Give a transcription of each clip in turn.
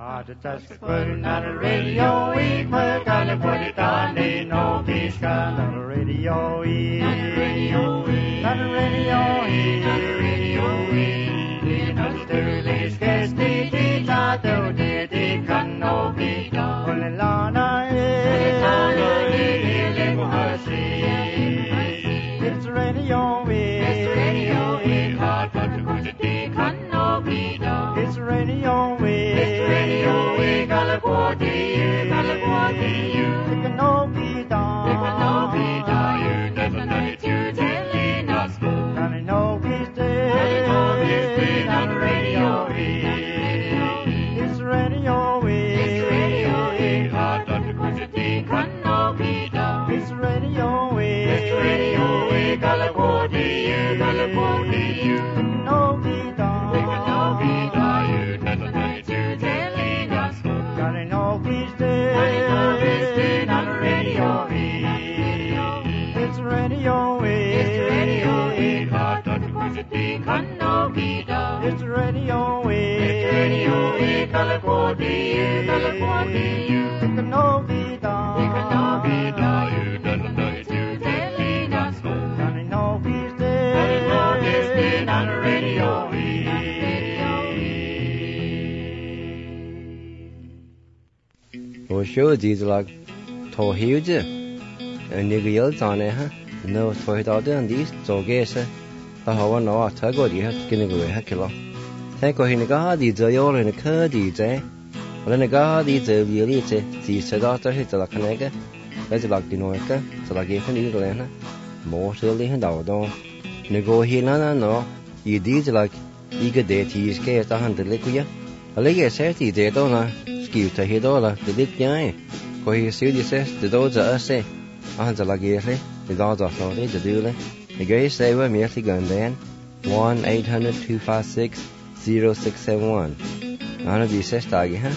Put it on the radio, we put it on the no peace on the radio, on the radio, on the radio, on the radio, in the Sterling Skesti, Tita, the Canopi, Olilana, it's radio, it's hard to put it in Canopi, it's radio, Sure, these like tall huge, and you yells on it, huh? No, for it all done these, so guess, I have one hour to go, you have to get away, Hakilo. Thank you, Hinaga, these are all in a curdy, eh? When a guard is a elite, the Sedata hits a lacanega, that's like the Noika, so like if an Eaglena, more silly and out door. Nego Hilana, no, you did like eager deity is scared a hundred liquia. A leg says he did on skill to hit all the dick guy. For he says the doors are us, a hundred like the dogs are sorry, the dooley. The gay saver merely gone then 1-800-256-0671. None of these says tag, huh?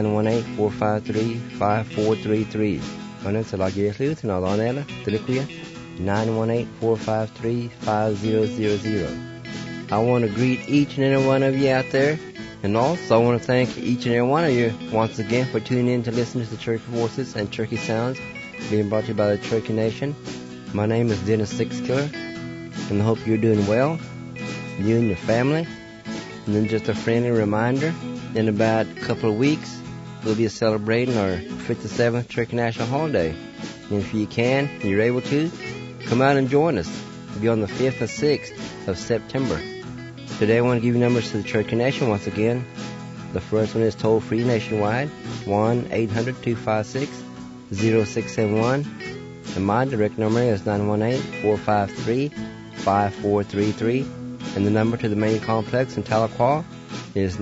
918-453-5433. On it's like a sleuth and all on Ella, the liquia 918-453-5000. I want to greet each and every one of you out there. And also, I want to thank each and every one of you once again for tuning in to listen to the Turkey Voices and Turkey Sounds being brought to you by the Turkey Nation. My name is Dennis Sixkiller, and I hope you're doing well, you and your family. And then just a friendly reminder, in about a couple of weeks, we'll be celebrating our 57th Turkey National Holiday. And if you can, and you're able to, come out and join us. It'll be on the 5th and 6th of September. Today I want to give you numbers to the Turkey Nation once again. The first one is toll-free nationwide, 1-800-256-0671. And my direct number is 918-453-5433. And the number to the main complex in Tahlequah is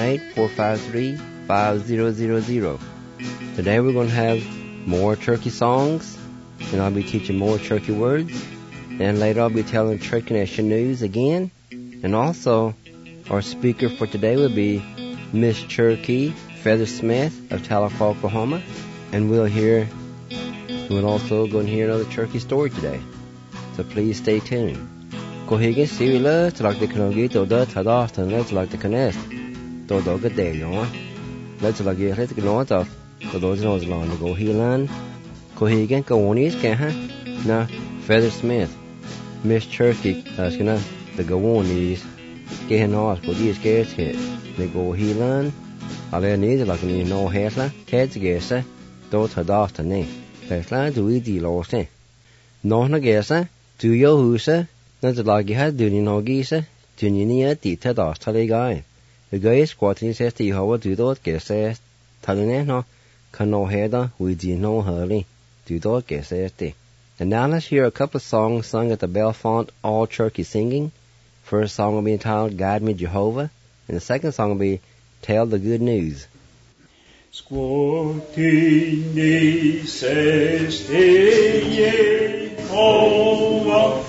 918-453-5000. Today we're going to have more turkey songs, and I'll be teaching more turkey words. And later I'll be telling Turkey Nation news again. And also, our speaker for today will be Miss Cherokee Feathersmith of Tahlequah, Oklahoma. And we'll also going to hear another turkey story today. So please stay tuned. Kohigen Sirila, to like the Kanogito, Tadas, and let's like the Canest. Todo good day, you know. Let's like the Athletic North of the Lord's Nose Long to go Heelan. Kohigen, Kawonis, Kaha. Now, Feathersmith, Miss Cherokee, that's gonna. The Gawonis, getting off for these kids hit. They go healing. I let neither like me no hairla, kids guess, don't have after me. That's like to eat the lost. No, no guess, do your hoose, not like you had doing no geese, do you need the ted off to the guy. The guy is squatting says to you how do those guess, telling it no, can no header, we do no hurry, do those guess. And now let's hear a couple of songs sung at the Belfont All Turkey Singing. First song will be entitled Guide Me Jehovah, and the second song will be Tell the Good News. Squatini seste Jehovah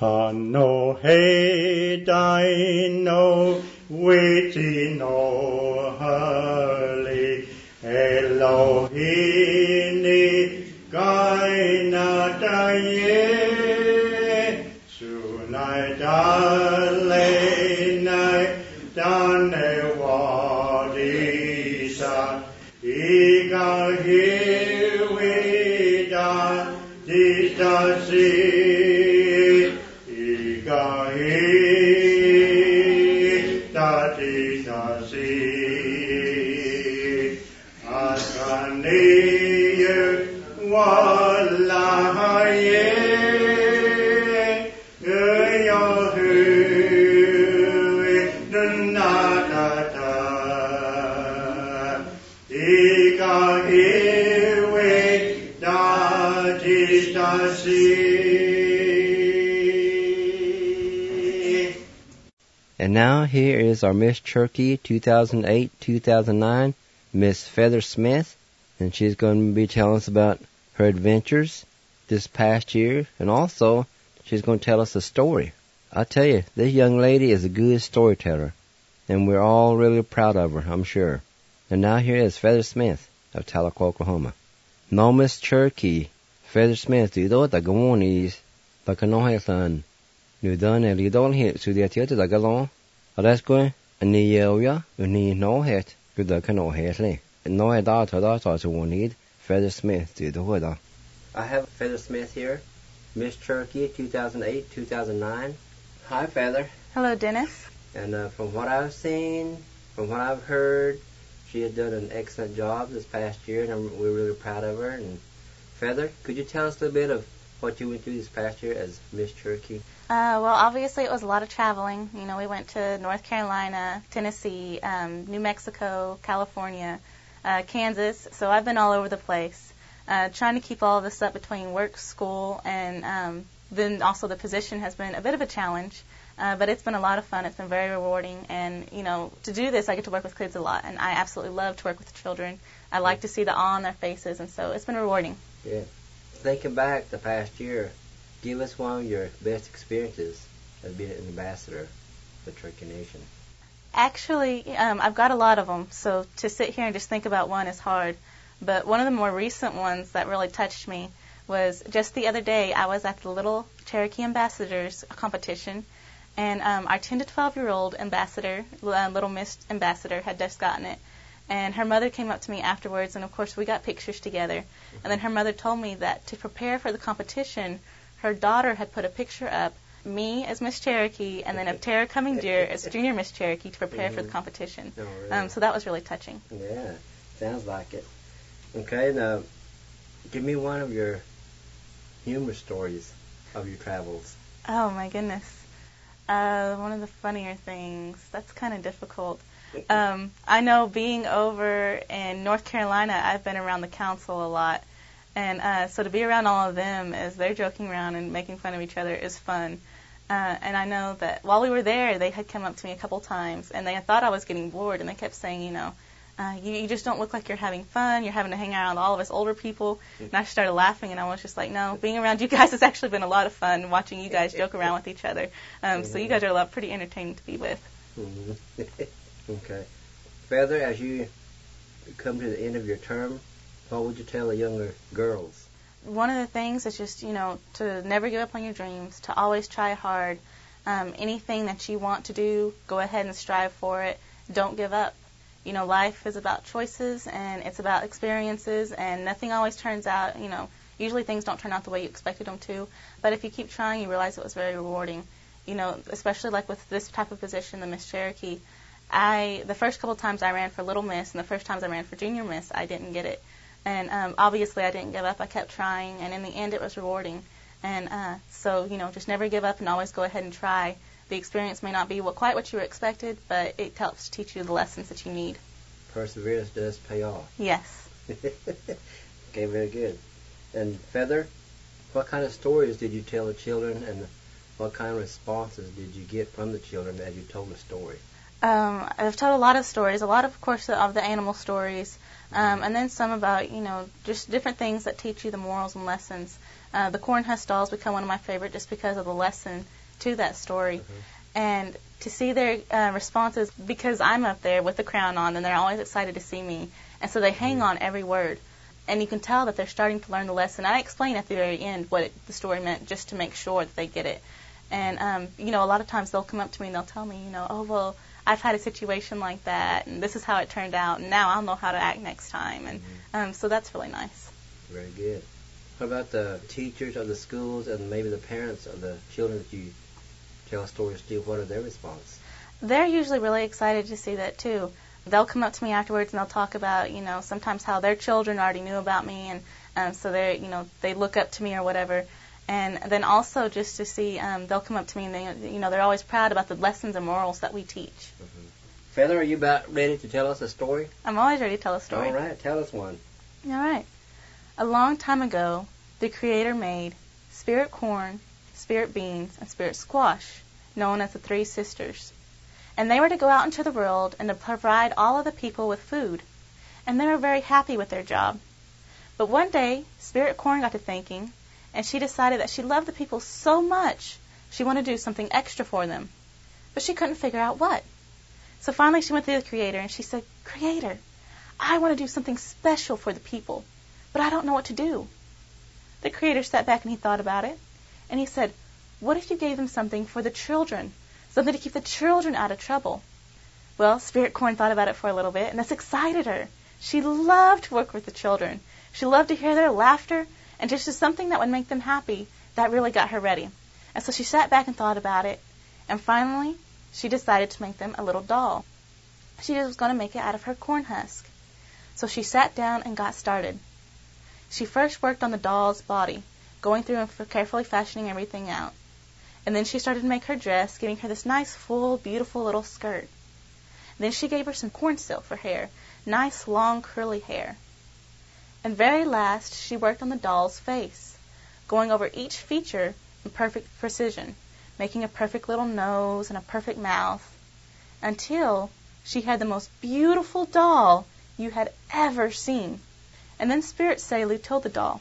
Kano he dino witi no hali Elohini gaina daye sunai dalei dane wadisa iga hiwi da distasi And now here is our Miss Cherokee 2008-2009, Miss Feather Smith, and she's going to be telling us about her adventures this past year, and also she's going to tell us a story. I tell you, this young lady is a good storyteller, and we're all really proud of her, I'm sure. And now here is Feather Smith of Tahlequah, Oklahoma. No, Miss Cherokee, Feather Smith, you know the Gawonies, the Kanohesan. Nu done a little hit to the theater the galon. A rasco, a neoya, a knee no hat, to the canoe hatley. And no daughter to one need, Feather Smith to the hood. I have Feather Smith here, Miss Cherokee 2008-2009. Hi, Feather. Hello, Dennis. And from what I've seen, from what I've heard, she has done an excellent job this past year, and we're really proud of her. And Feather, could you tell us a little bit of what you went through this past year as Miss Cherokee? Well, obviously it was a lot of traveling. You know, we went to North Carolina, Tennessee, New Mexico, California, Kansas. So I've been all over the place, trying to keep all of this up between work, school, and then also the position has been a bit of a challenge. But it's been a lot of fun. It's been very rewarding. And, you know, to do this, I get to work with kids a lot. And I absolutely love to work with children. I like to see the awe on their faces. And so it's been rewarding. Yeah. Thinking back the past year, give us one of your best experiences as being an ambassador for Cherokee Nation. Actually, I've got a lot of them. So to sit here and just think about one is hard. But one of the more recent ones that really touched me was just the other day. I was at the Little Cherokee Ambassadors competition. And our 10 to 12-year-old ambassador, Little Miss Ambassador, had just gotten it. And her mother came up to me afterwards, and of course we got pictures together. And then her mother told me that to prepare for the competition, her daughter had put a picture up, me as Miss Cherokee, and then of Tara Cumming Deer as Junior Miss Cherokee to prepare for the competition. Oh, really? So that was really touching. Yeah, sounds like it. Okay, now give me one of your humor stories of your travels. Oh my goodness. One of the funnier things. That's kind of difficult. I know being over in North Carolina, I've been around the council a lot. And so to be around all of them as they're joking around and making fun of each other is fun. And I know that while we were there, they had come up to me a couple times, and they thought I was getting bored, and they kept saying, you know, you just don't look like you're having fun. You're having to hang out with all of us older people. And I started laughing, and I was just like, no, being around you guys has actually been a lot of fun, watching you guys joke around with each other. So you guys are pretty entertaining to be with. Okay. Feather, as you come to the end of your term, what would you tell the younger girls? One of the things is just, you know, to never give up on your dreams, to always try hard. Anything that you want to do, go ahead and strive for it. Don't give up. You know, life is about choices, and it's about experiences, and nothing always turns out, you know, usually things don't turn out the way you expected them to. But if you keep trying, you realize it was very rewarding. You know, especially like with this type of position, the Miss Cherokee, the first couple times I ran for Little Miss, and the first times I ran for Junior Miss, I didn't get it. And obviously I didn't give up. I kept trying, and in the end it was rewarding. And so, you know, just never give up and always go ahead and try. The experience may not be quite what you were expected, but it helps teach you the lessons that you need. Perseverance does pay off. Yes. Okay, very good. And Feather, what kind of stories did you tell the children, and what kind of responses did you get from the children as you told the story? I've told a lot of stories, a lot of course, of the animal stories, and then some about, you know, just different things that teach you the morals and lessons. The cornhusk dolls become one of my favorite just because of the lesson to that story. And to see their responses, because I'm up there with the crown on, and they're always excited to see me. And so they hang on every word. And you can tell that they're starting to learn the lesson. I explain at the very end what the story meant just to make sure that they get it. And, a lot of times they'll come up to me and they'll tell me, oh, well, I've had a situation like that, and this is how it turned out, and now I'll know how to act next time. And so that's really nice. Very good. What about the teachers of the schools and maybe the parents of the children that you tell stories to? What are their response? They're usually really excited to see that, too. They'll come up to me afterwards and they'll talk about, sometimes how their children already knew about me, and so they look up to me or whatever. And then also just to see, they'll come up to me and they're always proud about the lessons and morals that we teach. Mm-hmm. Feather, are you about ready to tell us a story? I'm always ready to tell a story. All right, tell us one. All right. A long time ago, the Creator made spirit corn, spirit beans, and spirit squash, known as the Three Sisters. And they were to go out into the world and to provide all of the people with food. And they were very happy with their job. But one day, spirit corn got to thinking, and she decided that she loved the people so much, she wanted to do something extra for them. But she couldn't figure out what. So finally she went to the Creator and she said, Creator, I want to do something special for the people, but I don't know what to do. The Creator sat back and he thought about it, and he said, what if you gave them something for the children, something to keep the children out of trouble? Well, Spirit Corn thought about it for a little bit, and this excited her. She loved to work with the children. She loved to hear their laughter, and just as something that would make them happy, that really got her ready. And so she sat back and thought about it, and finally she decided to make them a little doll. She was going to make it out of her corn husk. So she sat down and got started. She first worked on the doll's body, going through and carefully fashioning everything out. And then she started to make her dress, giving her this nice, full, beautiful little skirt. Then she gave her some corn silk for hair, nice, long, curly hair. And very last, she worked on the doll's face, going over each feature in perfect precision, making a perfect little nose and a perfect mouth, until she had the most beautiful doll you had ever seen. And then Spirit Selu told the doll,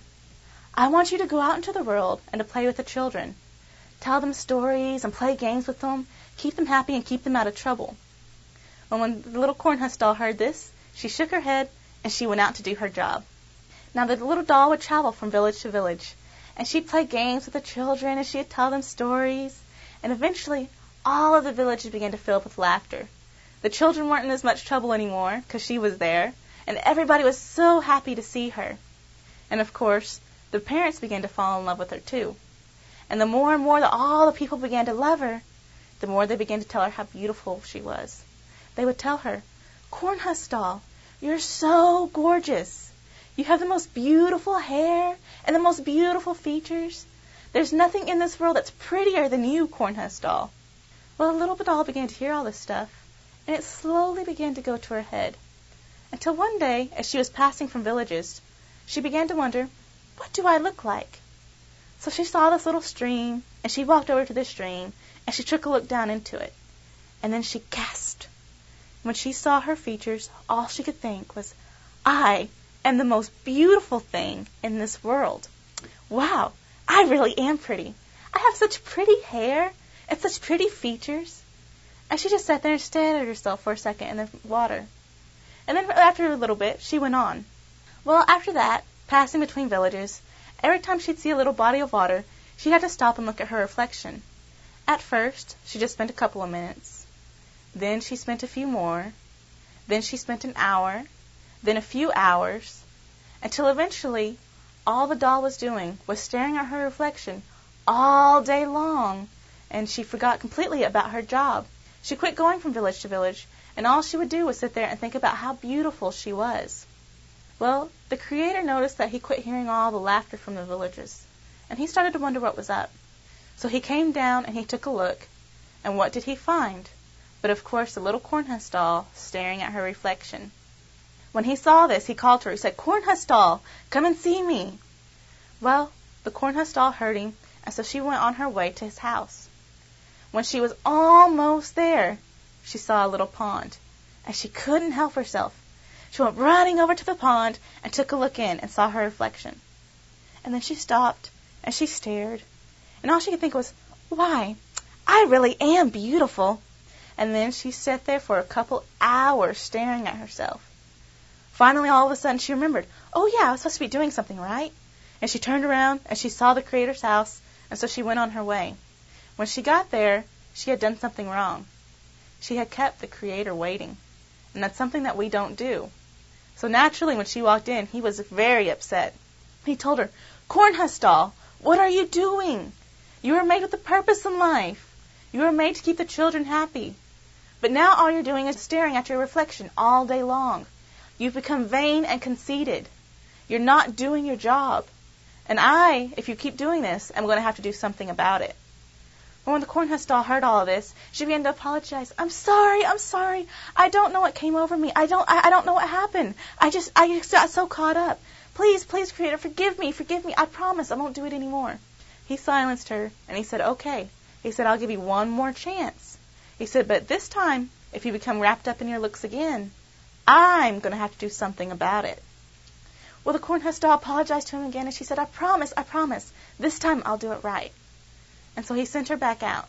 I want you to go out into the world and to play with the children. Tell them stories and play games with them, keep them happy and keep them out of trouble. Well, when the little corn husk doll heard this, she shook her head and she went out to do her job. Now the little doll would travel from village to village, and she'd play games with the children and she'd tell them stories, and eventually all of the villages began to fill up with laughter. The children weren't in as much trouble anymore because she was there, and everybody was so happy to see her. And of course, the parents began to fall in love with her too. And the more and more that all the people began to love her, the more they began to tell her how beautiful she was. They would tell her, Corn husk doll, you're so gorgeous. You have the most beautiful hair and the most beautiful features. There's nothing in this world that's prettier than you, Corn husk doll. Well, the little doll began to hear all this stuff, and it slowly began to go to her head. Until one day, as she was passing from villages, she began to wonder, what do I look like? So she saw this little stream, and she walked over to the stream, and she took a look down into it. And then she gasped. When she saw her features, all she could think was, I am the most beautiful thing in this world. Wow, I really am pretty. I have such pretty hair and such pretty features. And she just sat there and stared at herself for a second in the water. And then after a little bit, she went on. Well, after that, passing between villages, every time she'd see a little body of water, she'd have to stop and look at her reflection. At first, she just spent a couple of minutes. Then she spent a few more. Then she spent an hour. Then a few hours. Until eventually, all the doll was doing was staring at her reflection all day long, and she forgot completely about her job. She quit going from village to village, and all she would do was sit there and think about how beautiful she was. Well, the Creator noticed that he quit hearing all the laughter from the villagers, and he started to wonder what was up. So he came down and he took a look, and what did he find? But of course the little corn husk doll staring at her reflection. When he saw this, he called to her. He said, Corn husk doll, come and see me. Well, the corn husk doll heard him, and so she went on her way to his house. When she was almost there, she saw a little pond, and she couldn't help herself. She went running over to the pond and took a look in and saw her reflection. And then she stopped, And she stared. And all she could think was, why, I really am beautiful. And then she sat there for a couple hours staring at herself. Finally, all of a sudden, she remembered, oh yeah, I was supposed to be doing something, right? And she turned around and she saw the Creator's house, and so she went on her way. When she got there, she had done something wrong. She had kept the Creator waiting. And that's something that we don't do. So naturally, when she walked in, he was very upset. He told her, Cornhusk doll, what are you doing? You were made with a purpose in life. You were made to keep the children happy. But now all you're doing is staring at your reflection all day long. You've become vain and conceited. You're not doing your job. And I, if you keep doing this, am going to have to do something about it. But when the Cornhusk doll heard all of this, she began to apologize. I'm sorry. I don't know what came over me. I don't know what happened. I just got so caught up. Please, Creator, forgive me. I promise I won't do it anymore. He silenced her, and he said, okay. He said, I'll give you one more chance. He said, but this time, if you become wrapped up in your looks again, I'm going to have to do something about it. Well, the Cornhusk doll apologized to him again, and she said, I promise. This time I'll do it right. And so he sent her back out.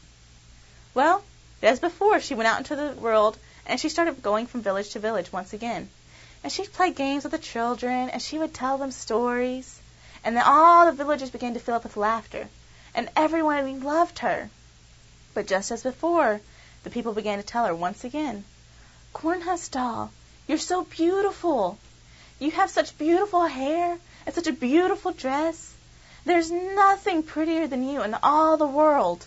Well, as before, she went out into the world, and she started going from village to village once again. And she'd play games with the children, and she would tell them stories. And then all the villagers began to fill up with laughter, and everyone loved her. But just as before, the people began to tell her once again, Cornhusk doll, you're so beautiful. You have such beautiful hair and such a beautiful dress. There's nothing prettier than you in all the world.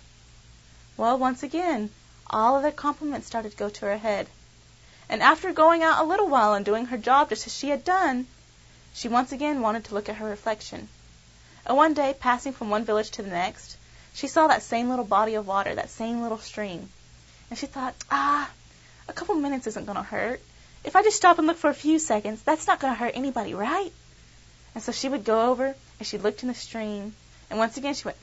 Well, once again, all of their compliments started to go to her head. And after going out a little while and doing her job just as she had done, she once again wanted to look at her reflection. And one day, passing from one village to the next, she saw that same little body of water, that same little stream. And she thought, a couple minutes isn't going to hurt. If I just stop and look for a few seconds, that's not going to hurt anybody, right? And so she would go over and she looked in the stream. And once again she went,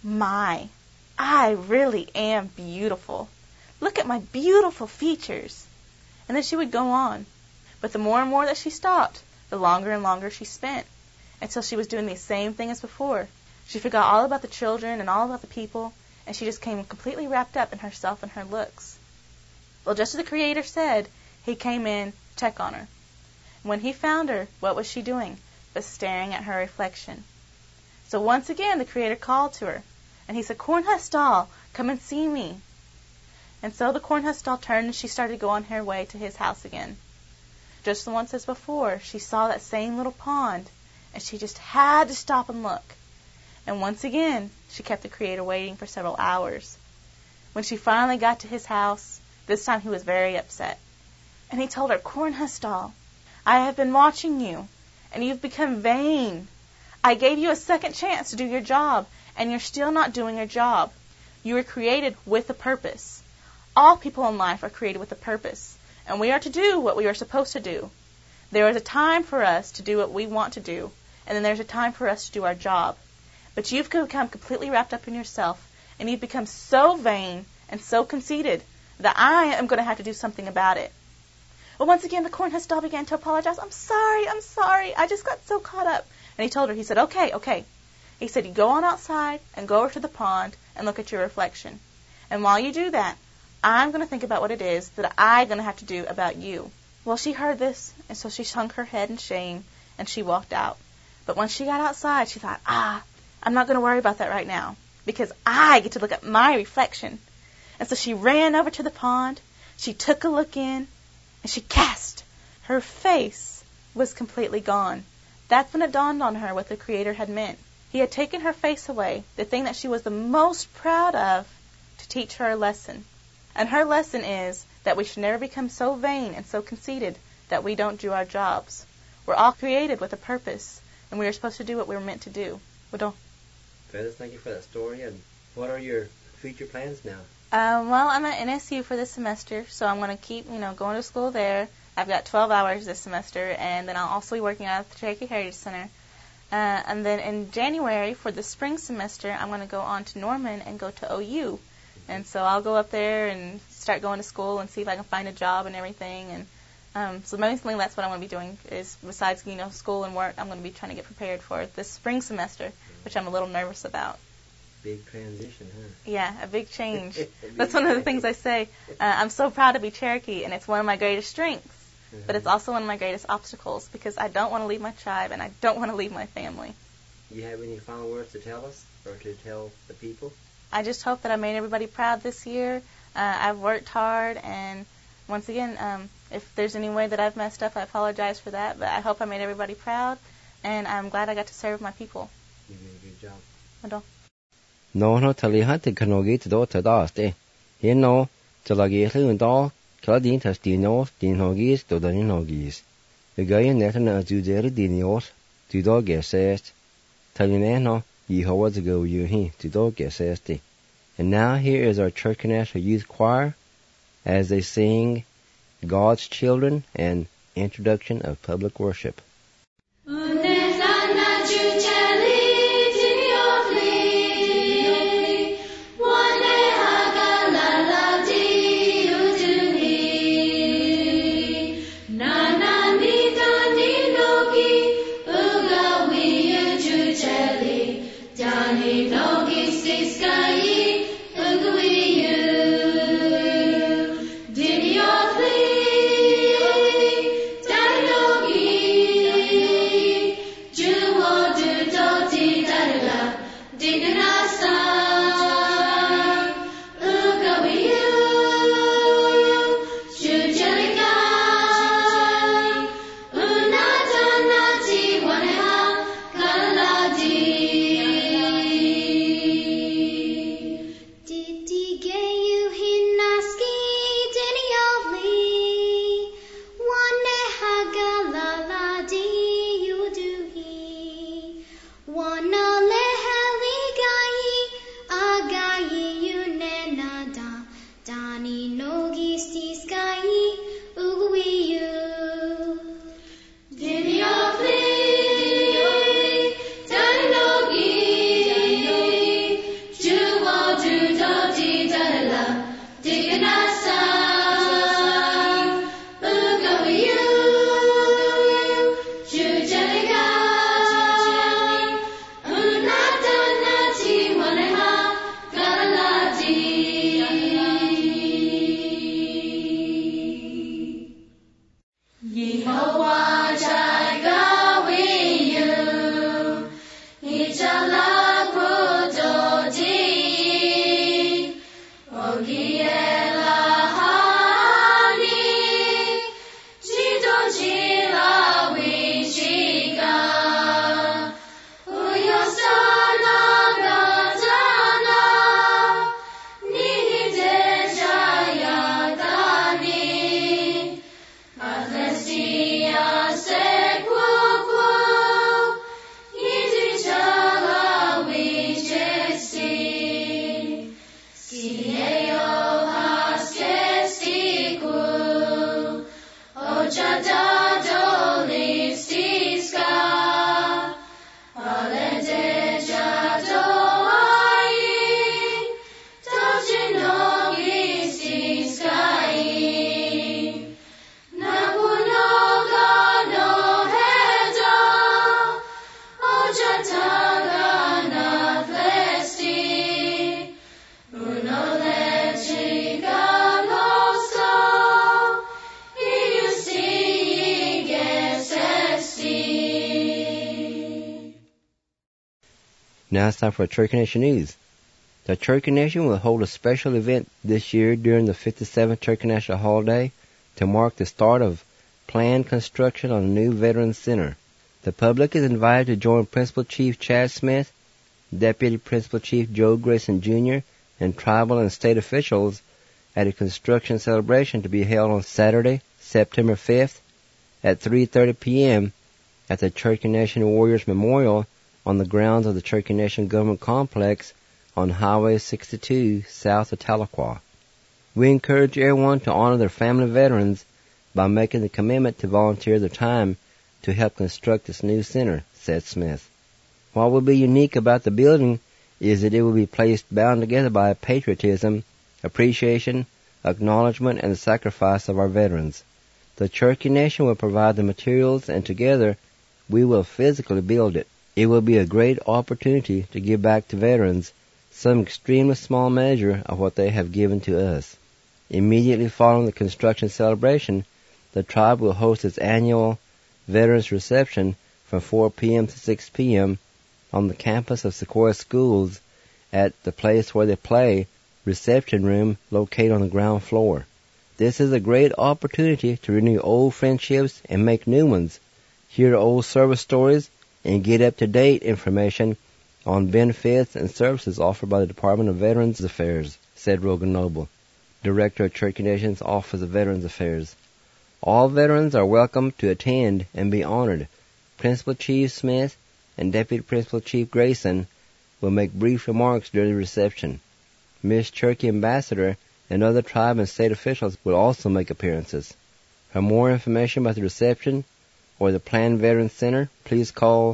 my, I really am beautiful. Look at my beautiful features. And then she would go on. But the more and more that she stopped, the longer and longer she spent, until she was doing the same thing as before. She forgot all about the children and all about the people, and she just came completely wrapped up in herself and her looks. Well, just as the Creator said, he came in to check on her. When he found her, what was she doing but staring at her reflection? So once again, the Creator called to her, and he said, Cornhusk doll, come and see me. And so the Cornhusk doll turned and she started to go on her way to his house again. Just once as before, she saw that same little pond, and she just had to stop and look. And once again, she kept the Creator waiting for several hours. When she finally got to his house, this time he was very upset. And he told her, Cornhusk doll, I have been watching you, and you've become vain. I gave you a second chance to do your job, and you're still not doing your job. You were created with a purpose. All people in life are created with a purpose, and we are to do what we are supposed to do. There is a time for us to do what we want to do, and then there's a time for us to do our job. But you've become completely wrapped up in yourself, and you've become so vain and so conceited that I am going to have to do something about it. Well, once again, the Cornhusk doll began to apologize. I'm sorry. I just got so caught up. And he told her, he said, okay. He said, you go on outside and go over to the pond and look at your reflection. And while you do that, I'm going to think about what it is that I'm going to have to do about you. Well, she heard this, and so she hung her head in shame, and she walked out. But when she got outside, she thought, I'm not going to worry about that right now, because I get to look at my reflection. And so she ran over to the pond, she took a look in, and she cast. Her face was completely gone. That's when it dawned on her what the Creator had meant. He had taken her face away, the thing that she was the most proud of, to teach her a lesson. And her lesson is that we should never become so vain and so conceited that we don't do our jobs. We're all created with a purpose, and we are supposed to do what we were meant to do. Feathers, thank you for that story. And what are your future plans now? Well, I'm at NSU for this semester, so I'm going to keep, going to school there. I've got 12 hours this semester, and then I'll also be working out at the Cherokee Heritage Center. And then in January, for the spring semester, I'm going to go on to Norman and go to OU. And so I'll go up there and start going to school and see if I can find a job and everything. And so mostly that's what I'm going to be doing is, besides, school and work, I'm going to be trying to get prepared for this spring semester. which I'm a little nervous about. Big transition, huh? Yeah, a big change. That's one of the things I say. I'm so proud to be Cherokee, and it's one of my greatest strengths, but it's also one of my greatest obstacles because I don't want to leave my tribe and I don't want to leave my family. You have any final words to tell us or to tell the people? I just hope that I made everybody proud this year. I've worked hard, and once again, if there's any way that I've messed up, I apologize for that, but I hope I made everybody proud, and I'm glad I got to serve my people. You did a good job. Ado. No no taliha te kanogi to to daste. He no talagi lundo Kadin Tastinos Dinogis to the Ninogis. The guy in Netana Juderi Dinios to dog guessest. Talinano Yehovah to go you he to dog guessesti. And now here is our Church National Youth Choir as they sing God's Children and Introduction of Public Worship. Now it's time for Cherokee Nation News. The Cherokee Nation will hold a special event this year during the 57th Cherokee National Holiday to mark the start of planned construction on a new Veterans Center. The public is invited to join Principal Chief Chad Smith, Deputy Principal Chief Joe Grayson Jr., and tribal and state officials at a construction celebration to be held on Saturday, September 5th at 3:30 p.m. at the Cherokee Nation Warriors Memorial on the grounds of the Cherokee Nation Government Complex on Highway 62 south of Tahlequah. We encourage everyone to honor their family veterans by making the commitment to volunteer their time to help construct this new center, said Smith. What will be unique about the building is that it will be placed bound together by patriotism, appreciation, acknowledgement, and the sacrifice of our veterans. The Cherokee Nation will provide the materials, and together we will physically build it. It will be a great opportunity to give back to veterans some extremely small measure of what they have given to us. Immediately following the construction celebration, the tribe will host its annual Veterans Reception from 4 p.m. to 6 p.m. on the campus of Sequoia Schools at the place where they play reception room located on the ground floor. This is a great opportunity to renew old friendships and make new ones, hear old service stories, and get up-to-date information on benefits and services offered by the Department of Veterans Affairs, said Rogan Noble, Director of Church Nation's Office of Veterans Affairs. All veterans are welcome to attend and be honored. Principal Chief Smith and Deputy Principal Chief Grayson will make brief remarks during the reception. Miss Cherokee Ambassador and other tribe and state officials will also make appearances. For more information about the reception or the Planned Veterans Center, please call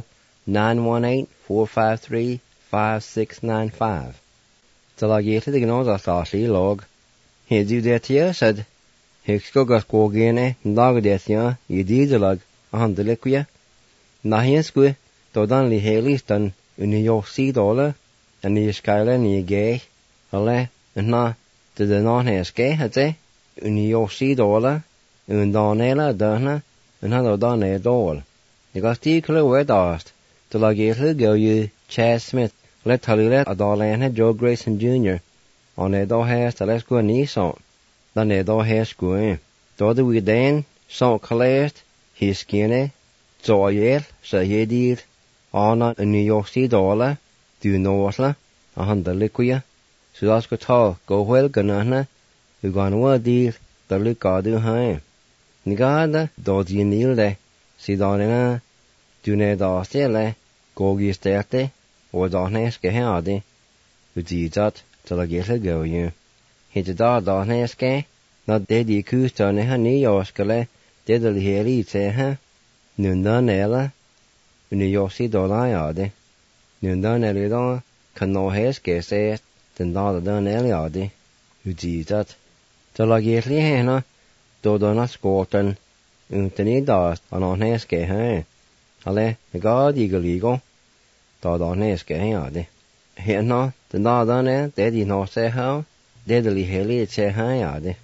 918-453-5695. Talagete de gnoza sasli log. Hedu detia said Hexko Gene, Nagadetia, Yedidalag, Handeliquia. Nahiensque, Dodanli Haliston, in New York $6, and the Skyla ni gay, Ale, and na, to the non haske, had in New York $6, and Donella, Dana, and Hado Donna Dole. The Gosticle were dast, to Lagate go you, Chad Smith, let Tullet a Dolan Joe Grayson Jr. on a do has to let's go Nissan. Dan a do has going. Do the we then, so collect, his skinny, so yet, so ye did, on a New York $6, do Northla, $100. So that's go tall, go well, Ganana, you gone what deal, the look do high. Nigada, do you kneel there, see Donna, do ne da stelle, go gi sterte, or Donneske hade, with the that, till I get a go you. Hit the Donneske, not dead the Kuston, New Yorkale, deadly heli, say, huh? Nundanella, New York $6, Nundanella, can no haske say, then not done Eliade, with the that, till I get the henna, do not scorton, Untany dust on haske, huh? Ale, the God eagle, do Donneske hade. Here no, the Nardane, daddy no say how, deadly heli, say high.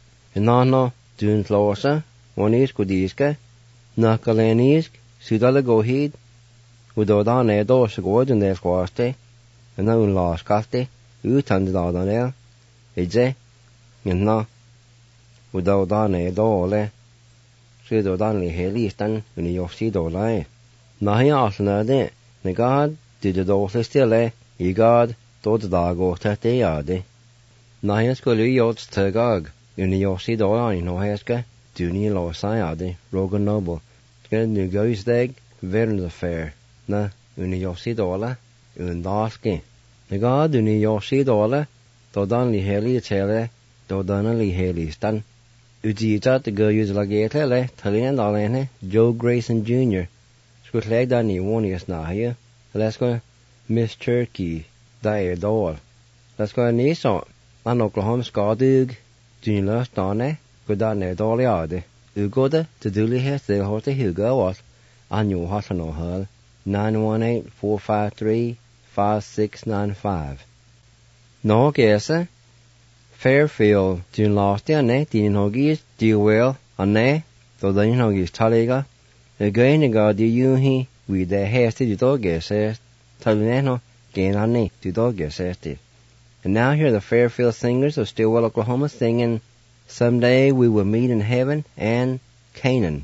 No, dun closer, one is good iska, Nakalenis, Sudala go heed, Udodane dos good in their squaste, and no lost cafte, Utan Dodane, Idze, and no, Udodane dole, Sudodanli helistan, when you see dole. Nahi asnade, the God did the dose still, ye God, do the dog or tate yade. Nahi skulu yots tegag, when you see dole in no heska, do ni lo sayade, Rogan Noble. Get new goose dag, Veterans Affair, na, when you see dole, un daske. The God do ni yo see dole, do danli heli tele, do danali heli stan. Ujita to go use lagetele, Talian Dalene, Joe Grayson Jr. Squid leg down the one is now here. Let's go, Miss Cherokee, die door. Let's go, Nissan, and Oklahoma Scottig, Junior Stone, go down there, Dolly. Ugoda, to duly has the horse Hugo was, and you hot no her, 918-453-5695. No guess, Fairfield, June last year, ne, Dean Hoggies, do well, and ne, so then Hoggies Taliga. Again, the God, you he, with the hair to the dog guess, Talinano, gain on ne, to dog guess, and now here the Fairfield singers of Stillwell, Oklahoma, singing, Someday We Will Meet in Heaven and Canaan.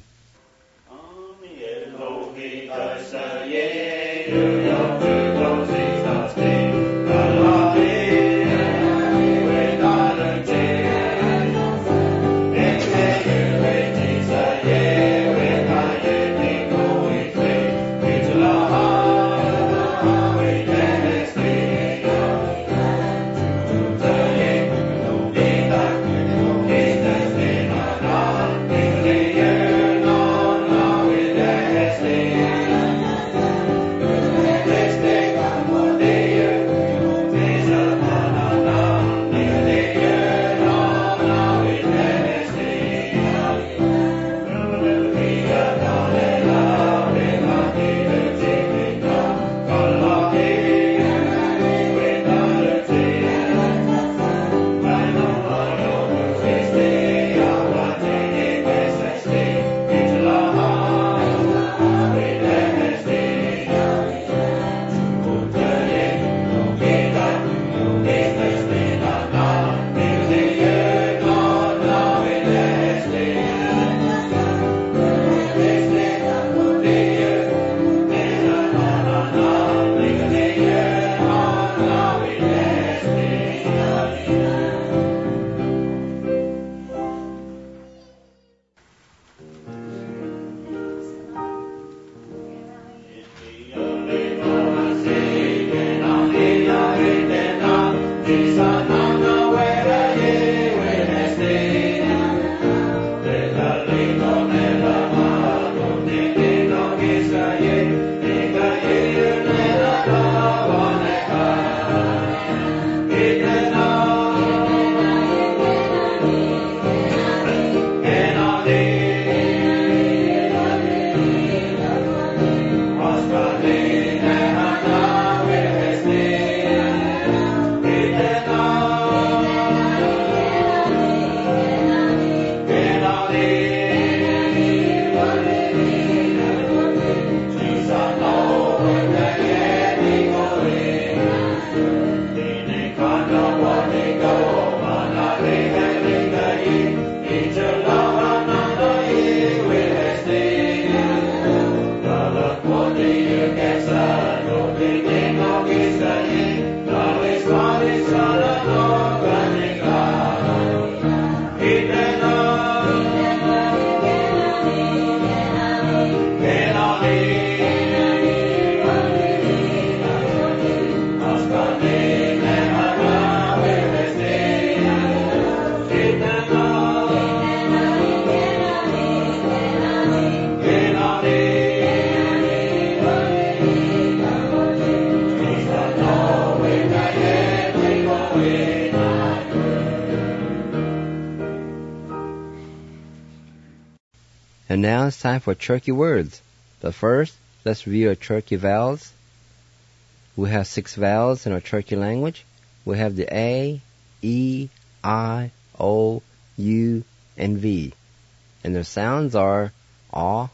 And now it's time for Cherokee words. But first, let's review our Cherokee vowels. We have 6 vowels in our Cherokee language. We have the A, E, I, O, U, and V. And their sounds are A,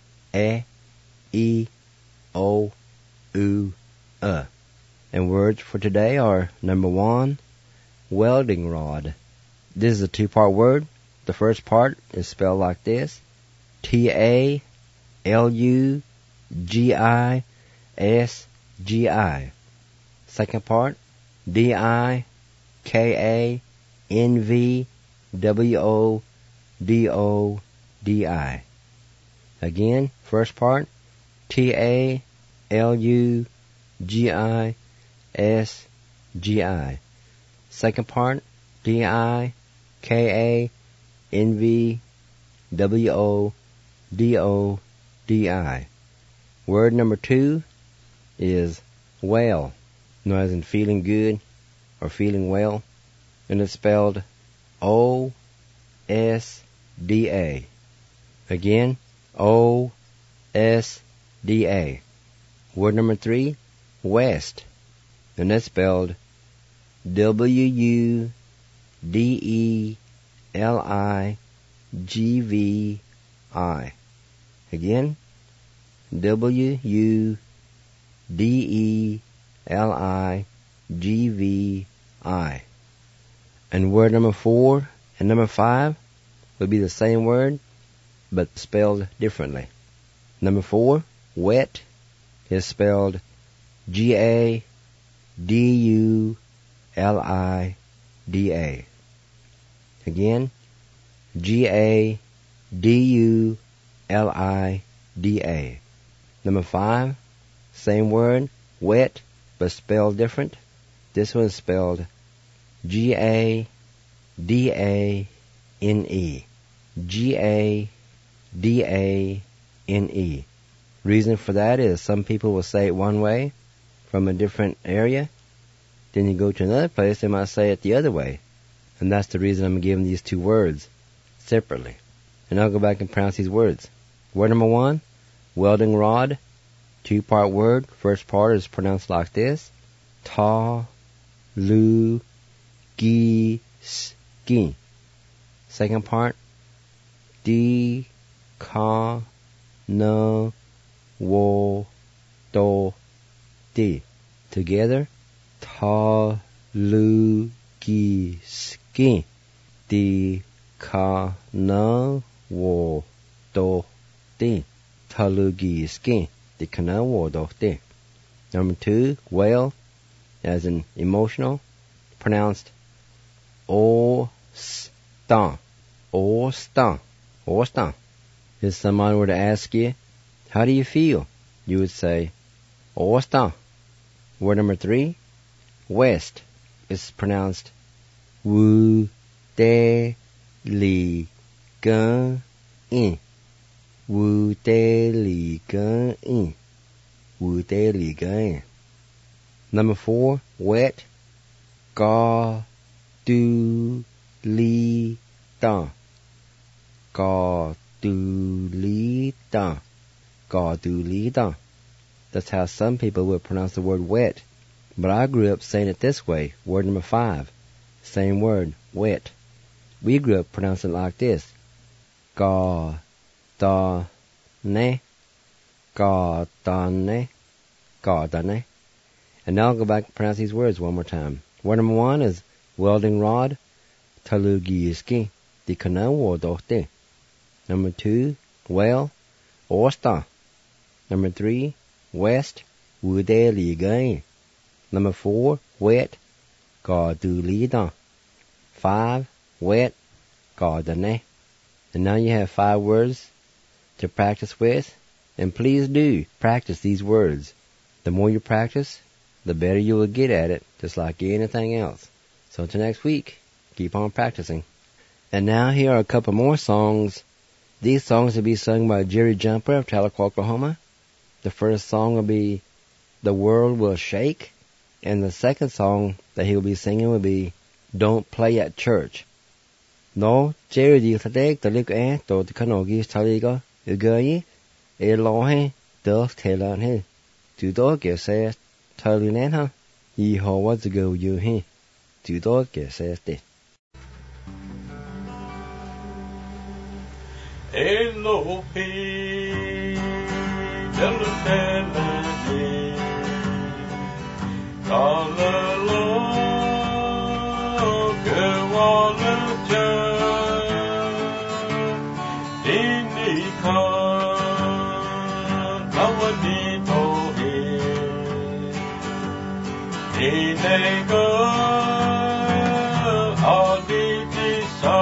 E, O, U, And words for today are number 1, welding rod. This is a 2-part word. The first part is spelled like this: T-A-L-U-G-I-S-G-I. Second part, D-I-K-A-N-V-W-O-D-O-D-I. Again, first part, T-A-L-U-G-I-S-G-I. Second part, D-I-K-A-N-V-W-O-D-O-D-I. Word number 2 is well. As in feeling good or feeling well. And it's spelled O-S-D-A. Again, O-S-D-A. Word number 3, west. And that's spelled W-U-D-E-L-I-G-V-I. Again, W-U-D-E-L-I-G-V-I. And word number 4 and number 5 would be the same word, but spelled differently. Number 4, wet, is spelled G-A-D-U-L-I-D-A. Again, G-A-D-U-L-I-D-A. Number 5, same word, wet, but spelled different. This one is spelled G-A-D-A-N-E. G-A-D-A-N-E. Reason for that is some people will say it one way from a different area. Then you go to another place, they might say it the other way. And that's the reason I'm giving these 2 words separately. And I'll go back and pronounce these words. Word number 1, welding rod. 2-part word. First part is pronounced like this: Ta-lu-gi-ski. Second part, Di-ka-na-wo-do-di. Together, Ta-lu-gi-ski. Di-ka-na-wo-do-di. Ta-lu-gi-ski. Di-ka-na-wo-do-di. Number 2, well, as in emotional, pronounced O-stan. O-stan. O-stan. If someone were to ask you, how do you feel? You would say, O-stan. Word number 3, west, is pronounced Wu-de-li-gan-in. Wu-de-li-gan-in. Wu-de-li-gan-in. Number 4, wet, Ga-du-li-dan. Ga-du-li-dan. Ga-du-li-dan. That's how some people would pronounce the word wet. But I grew up saying it this way. Word number 5, same word, wet. We grew up pronouncing it like this: Ga-da-ne. Ga-da-ne. Ga-da-ne. And now I'll go back and pronounce these words one more time. Word number 1 is welding rod. Ta-lu-gi-ski. Di-ka-na-wo-do-di. Number 2, well, O-stan. Number 3, west, Wu-de-li-gan-in. Number 4, wet, Ga-du-li-dan. 5, wet, Ga-da-ne. And now you have 5 words to practice with. And please do practice these words. The more you practice, the better you will get at it, just like anything else. So until next week, keep on practicing. And now here are a couple more songs. These songs will be sung by Jerry Jumper of Tahlequah, Oklahoma. The first song will be The World Will Shake. And the second song that he will be singing will be Don't Play at Church. No, Jerry di Tadek, the Lick Ant, or the Kanogi, Taliga, Ugayi, Elohe, Dove Telan he. Tu dog says, Talinanha, ye ho was go you he. Tu dog says it. Elohim, Elohim, Hallelujah, Gewalja, Inika, Nawanito, Inega, Aditisa.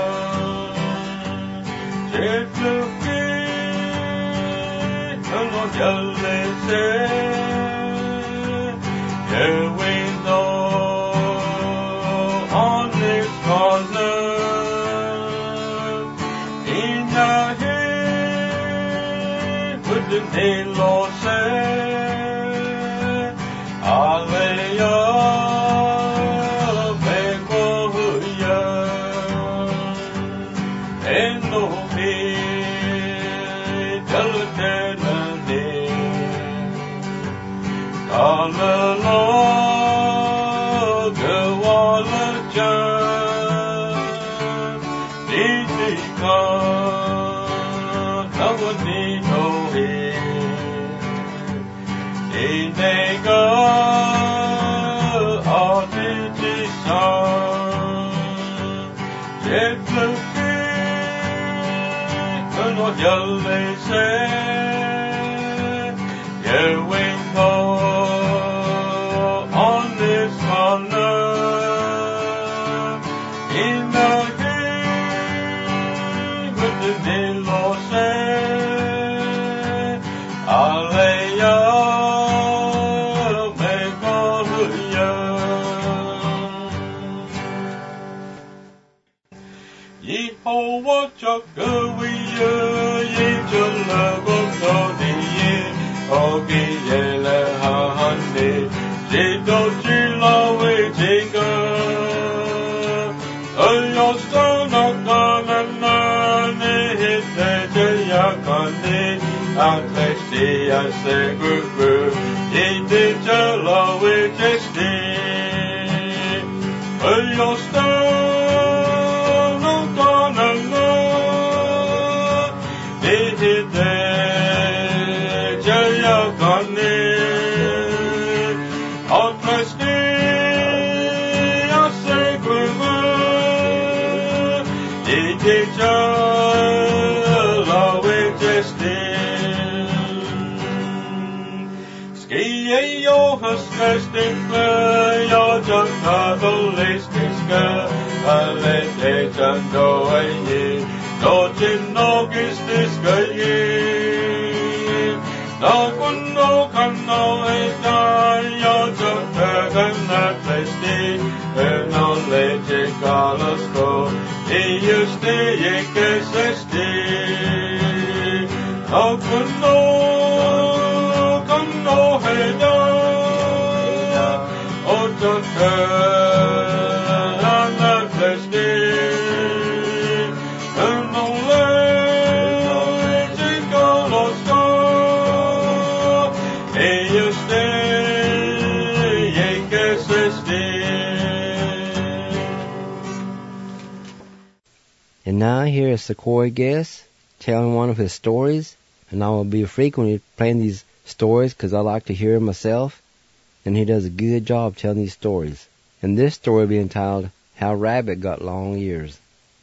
And now here is Sequoia Guest telling one of his stories, and I will be frequently playing these stories because I like to hear them myself, and he does a good job telling these stories. And this story will be entitled, How Rabbit Got Long Ears.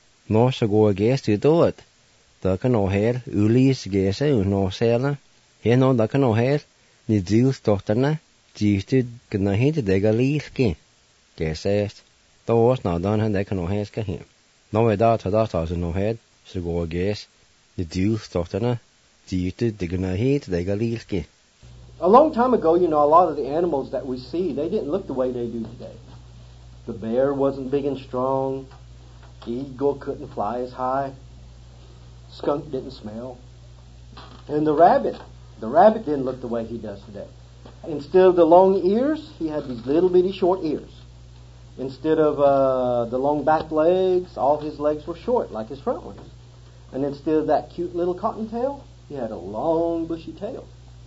Nå Sequoia Guest to do it. Da kan nå her Ulis Gese og Sela. Her nå da kan nå her ni Zeus-dotterne Gifted kan hit det galilske. Gesest. Da åsna dan han det kan nå her skal hin. Nå da ta så nå her Sequoia Guest ni Zeus-dotterne Gifted det kan hit det galilske. A long time ago, a lot of the animals that we see, they didn't look the way they do today. The bear wasn't big and strong. The eagle couldn't fly as high. Skunk didn't smell. And the rabbit didn't look the way he does today. Instead of the long ears, he had these little bitty short ears. Instead of the long back legs, all his legs were short, like his front ones. And instead of that cute little cottontail, he had a long bushy tail.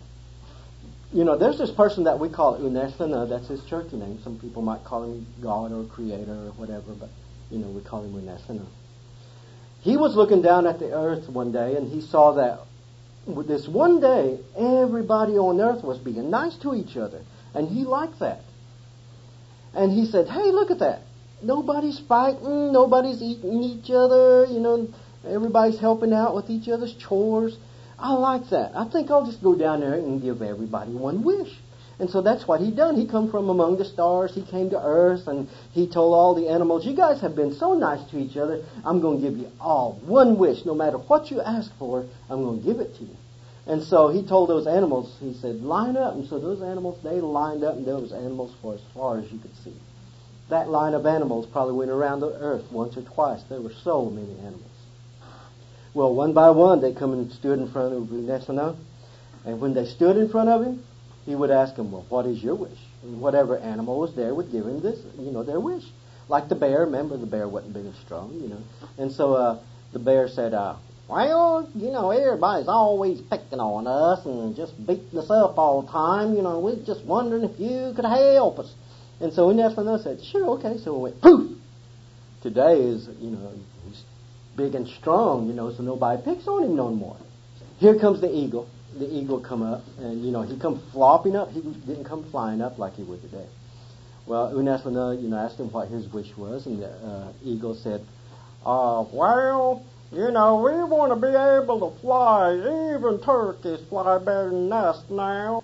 You know, there's this person that we call Unesana. That's his Cherokee name. Some people might call him God or Creator or whatever, but, you know, we call him Unesana. He was looking down at the earth one day, and he saw that this one day, everybody on earth was being nice to each other. And he liked that. And he said, hey, look at that. Nobody's fighting. Nobody's eating each other. You know, everybody's helping out with each other's chores. I like that. I think I'll just go down there and give everybody one wish. And so that's what he done. He come from among the stars. He came to earth, and he told all the animals, you guys have been so nice to each other. I'm going to give you all one wish. No matter what you ask for, I'm going to give it to you. And so he told those animals, he said, line up. And so those animals, they lined up, and there was animals for as far as you could see. That line of animals probably went around the earth once or twice. There were so many animals. Well, one by one, they come and stood in front of Unesana. And when they stood in front of him, he would ask them, well, what is your wish? And whatever animal was there would give him this, you know, their wish. Like the bear. Remember, the bear wasn't big and strong, you know. And so the bear said, well, you know, everybody's always picking on us and just beating us up all the time. You know, we're just wondering if you could help us. And so Unesana said, sure, okay. So we went, poof! Today is, you know, he's big and strong, you know, so nobody picks on him no more. Here comes the eagle. The eagle come up, and, you know, he come flopping up. He didn't come flying up like he would today. Well, Unesana, you know, asked him what his wish was, and the eagle said, well, you know, we want to be able to fly. Even turkeys fly better than us now.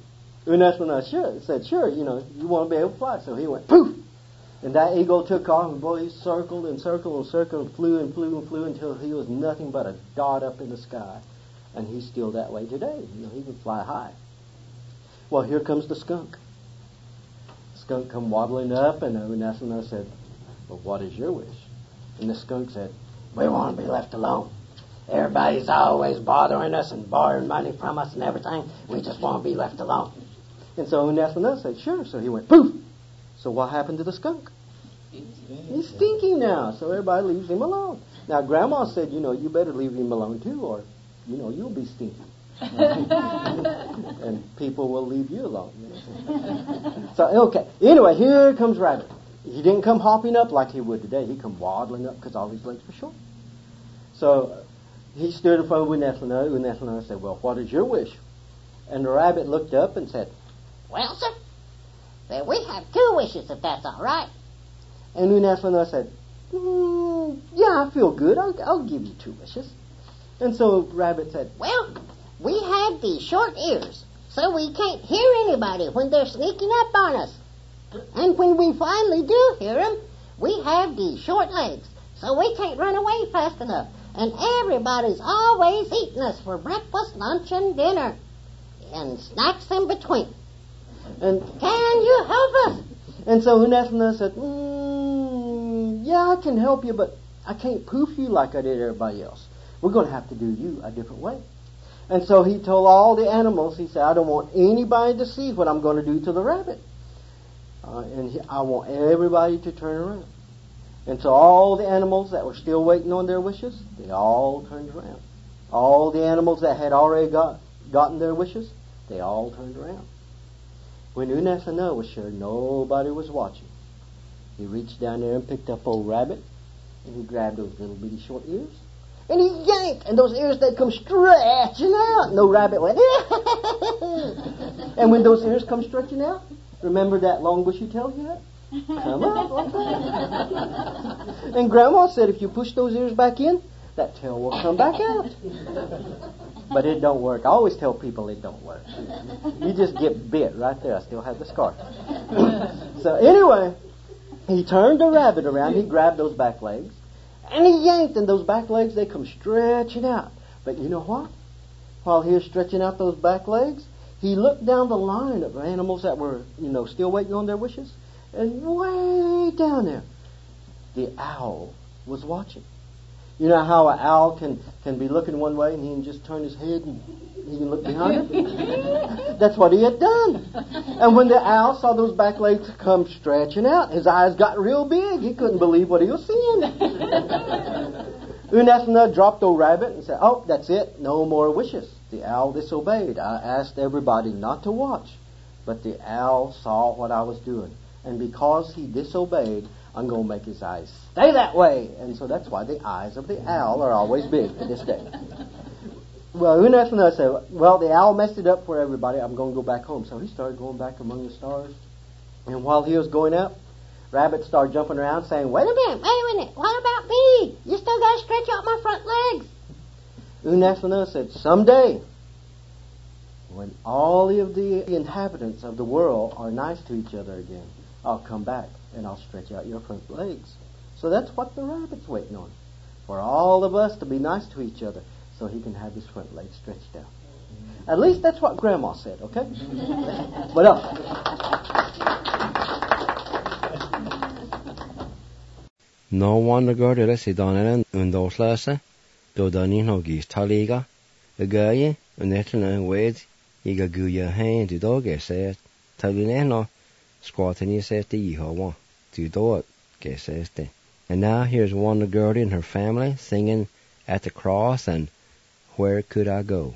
Unesana said, sure, you know, you want to be able to fly. So he went, poof! And that eagle took off, and boy, he circled and circled and circled and flew and flew and flew until he was nothing but a dot up in the sky. And he's still that way today. You know, he can fly high. Well, here comes the skunk. The skunk come waddling up, and Unesana said, well, what is your wish? And the skunk said, we want to be left alone. Everybody's always bothering us and borrowing money from us and everything. We just want to be left alone. And so Unesana said, sure. So he went, poof! So what happened to the skunk? He's stinking now, so everybody leaves him alone. Now, Grandma said, you know, you better leave him alone too, or, you know, you'll be stinky. And people will leave you alone. You know? So, okay. Anyway, here comes Rabbit. He didn't come hopping up like he would today. He come waddling up because all his legs were short. So he stood in front of Unesana. Unesana said, well, what is your wish? And the rabbit looked up and said, well, sir, we have 2 wishes, if that's all right. And Unesana said, yeah, I feel good. I'll give you 2 wishes. And so Rabbit said, well, we have these short ears, so we can't hear anybody when they're sneaking up on us. And when we finally do hear them, we have these short legs, so we can't run away fast enough. And everybody's always eating us for breakfast, lunch, and dinner, and snacks in between. And can you help us? And so Unesana said, yeah, I can help you, but I can't poof you like I did everybody else. We're going to have to do you a different way. And so he told all the animals, he said, I don't want anybody to see what I'm going to do to the rabbit. I want everybody to turn around. And so all the animals that were still waiting on their wishes, they all turned around. All the animals that had already gotten their wishes, they all turned around. When Unesana was sure nobody was watching, he reached down there and picked up old Rabbit, and he grabbed those little bitty short ears, and he yanked, and those ears, they come stretching out, and the rabbit went, and when those ears come stretching out, remember that long bushy tail he had? Come out like that. And Grandma said if you push those ears back in, that tail will come back out. But it don't work. I always tell people it don't work. You just get bit right there. I still have the scar. So anyway, he turned the rabbit around. He grabbed those back legs, and he yanked, and those back legs, they come stretching out. But you know what? While he was stretching out those back legs, he looked down the line of animals that were, still waiting on their wishes. And way down there, the owl was watching. You know how an owl can be looking one way and he can just turn his head and he can look behind him? That's what he had done. And when the owl saw those back legs come stretching out, his eyes got real big. He couldn't believe what he was seeing. Unethna dropped old rabbit and said, "Oh, that's it. No more wishes." The owl disobeyed. I asked everybody not to watch, but the owl saw what I was doing. And because he disobeyed, I'm going to make his eyes stay that way. And so that's why the eyes of the owl are always big to this day. Well, Unethna said, "Well, the owl messed it up for everybody. I'm going to go back home." So he started going back among the stars. And while he was going up, Rabbit started jumping around saying, "Wait a minute. What about me? You still got to stretch out my front legs." Unethna said, "Someday, when all of the inhabitants of the world are nice to each other again, I'll come back and I'll stretch out your front legs." So that's what the rabbit's waiting on. For all of us to be nice to each other so he can have his front legs stretched out. At least that's what Grandma said, okay? What else? No wonder Gordon is done in those lessons. Do Danny no gis taliga. A guy, and that's no way. You got your hand to dog, said. Talina squatting you said the Yehovah. To do it, says the. And now here's Wanda Gertie and her family singing At the Cross and Where Could I Go?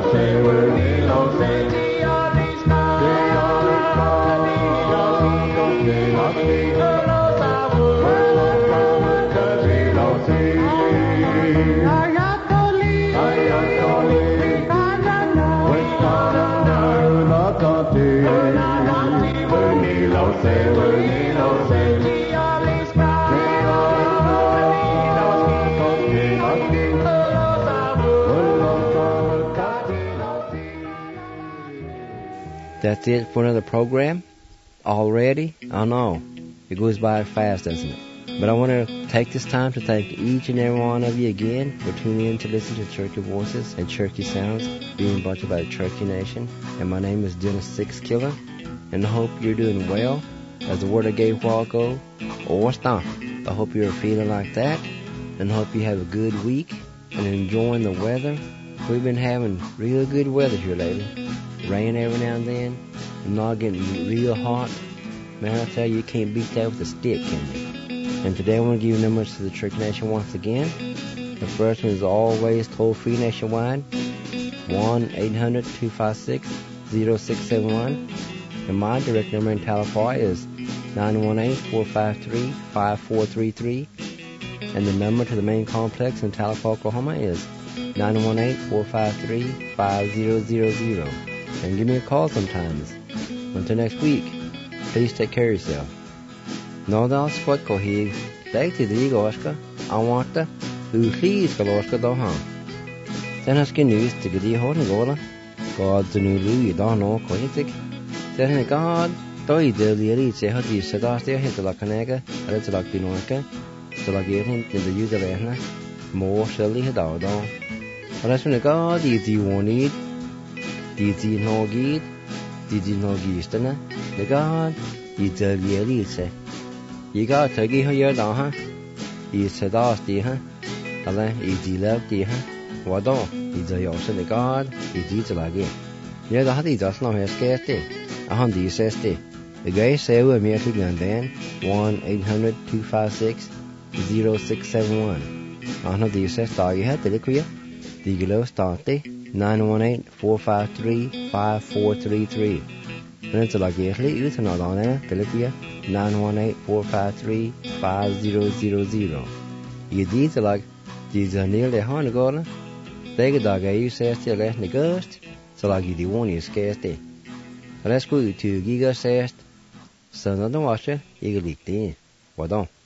That's it for another program. Already? I know. It goes by fast, doesn't it? But I want to take this time to thank each and every one of you again for tuning in to listen to Cherokee Voices and Cherokee Sounds being brought to you by the Cherokee Nation. And my name is Dennis Sixkiller, and I hope you're doing well. As the word I gave a while ago, or stop. I hope you're feeling like that, and I hope you have a good week and enjoying the weather. We've been having real good weather here lately. Rain every now and then, and not getting real hot. Man, I tell you, you can't beat that with a stick, can you? And today I want to give you numbers to the Cherokee Nation once again. The first one is always toll-free nationwide, 1-800-256-0671. And my direct number in California is 918-453-5433. And the number to the main complex in Talifar, Oklahoma is 918-453-5000. And give me a call sometimes. Until next week, please take care of yourself. No da squat ko he dai ti di goska awanta u please goska do ha. Then has kin news to gidi hon gola. God to nu lu do no ko hitik. Then God toi de li se ha di se da se hit la kanega ala to lak dinoka. To lak yin in the use of ehna. More surely ha do do. Ala sun God di wonid. Di no gid. Di no gistana. The God di de li se. You got to give her your ha. You said the ha. Ale, you love the ha. What on? You do your son of God. You do the like it. You the haddy does not have scared it. A hundred says it. The guy say we're mere to gun then 1-800-256-0671. A hundred says you had to look here. The glow started 918-453-5433. And it's like you to not on there. The look here. 918-453-5000. You did like these are nearly $100 gola. They get dog you say still less the ghost. So like you the one you scarce day. Let's go to Giga says so not the washer, you leak the what on.